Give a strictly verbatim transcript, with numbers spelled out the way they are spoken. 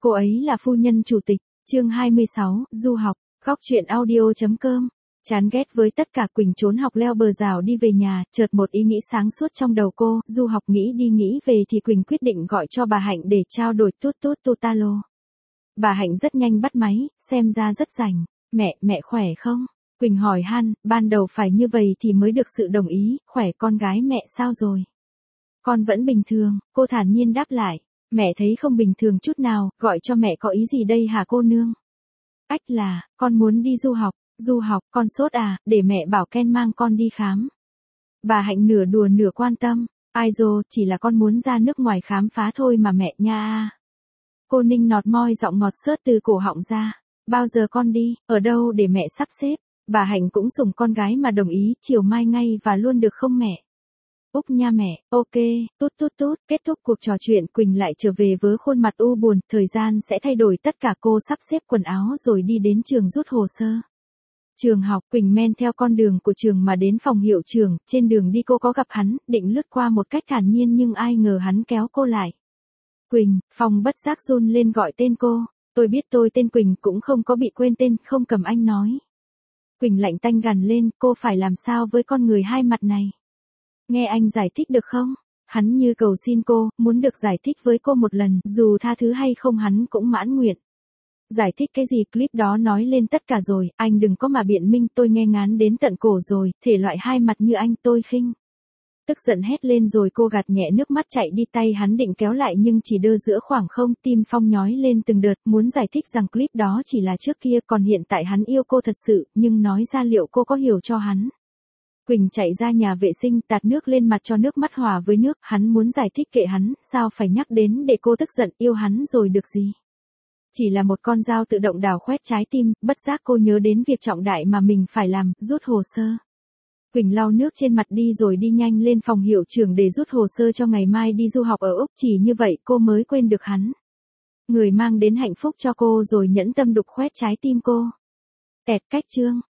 Cô ấy là phu nhân chủ tịch. Chương hai mươi sáu, du học, góc truyện audio chấm com. Chán ghét với tất cả, Quỳnh trốn học leo bờ rào đi về nhà, chợt một ý nghĩ sáng suốt trong đầu cô, du học nghĩ đi nghĩ về thì Quỳnh quyết định gọi cho bà Hạnh để trao đổi tốt tốt totalo. Bà Hạnh rất nhanh bắt máy, xem ra rất rảnh. Mẹ, mẹ khỏe không? Quỳnh hỏi han, ban đầu phải như vậy thì mới được sự đồng ý, khỏe con gái mẹ sao rồi? Con vẫn bình thường, cô thản nhiên đáp lại. Mẹ thấy không bình thường chút nào, gọi cho mẹ có ý gì đây hả cô nương? Ách là, con muốn đi du học, du học, con sốt à, để mẹ bảo Ken mang con đi khám. Bà Hạnh nửa đùa nửa quan tâm, ai dồ, chỉ là con muốn ra nước ngoài khám phá thôi mà mẹ nha. Cô ninh nọt moi giọng ngọt xớt từ cổ họng ra, bao giờ con đi, ở đâu để mẹ sắp xếp. Bà Hạnh cũng sủng con gái mà đồng ý, chiều mai ngay và luôn được không mẹ? Úc nha mẹ, ok, tốt tốt tốt. Kết thúc cuộc trò chuyện, Quỳnh lại trở về với khuôn mặt u buồn, thời gian sẽ thay đổi tất cả. Cô sắp xếp quần áo rồi đi đến trường rút hồ sơ. Trường học, Quỳnh men theo con đường của trường mà đến phòng hiệu trưởng, trên đường đi cô có gặp hắn, định lướt qua một cách thản nhiên nhưng ai ngờ hắn kéo cô lại. Quỳnh, Phong bất giác run lên gọi tên cô, tôi biết tôi tên Quỳnh cũng không có bị quên tên, không cầm anh nói. Quỳnh lạnh tanh gằn lên, cô phải làm sao với con người hai mặt này? Nghe anh giải thích được không? Hắn như cầu xin cô, muốn được giải thích với cô một lần, dù tha thứ hay không hắn cũng mãn nguyện. Giải thích cái gì, clip đó nói lên tất cả rồi, anh đừng có mà biện minh, tôi nghe ngán đến tận cổ rồi, thể loại hai mặt như anh tôi khinh. Tức giận hét lên rồi cô gạt nhẹ nước mắt chạy đi, tay hắn định kéo lại nhưng chỉ đơ giữa khoảng không, tim Phong nhói lên từng đợt, muốn giải thích rằng clip đó chỉ là trước kia, còn hiện tại hắn yêu cô thật sự, nhưng nói ra liệu cô có hiểu cho hắn. Quỳnh chạy ra nhà vệ sinh, tạt nước lên mặt cho nước mắt hòa với nước, hắn muốn giải thích kệ hắn, sao phải nhắc đến để cô tức giận, yêu hắn rồi được gì. Chỉ là một con dao tự động đào khoét trái tim, bất giác cô nhớ đến việc trọng đại mà mình phải làm, rút hồ sơ. Quỳnh lau nước trên mặt đi rồi đi nhanh lên phòng hiệu trưởng để rút hồ sơ cho ngày mai đi du học ở Úc, chỉ như vậy cô mới quên được hắn. Người mang đến hạnh phúc cho cô rồi nhẫn tâm đục khoét trái tim cô. Tẹt cách chương.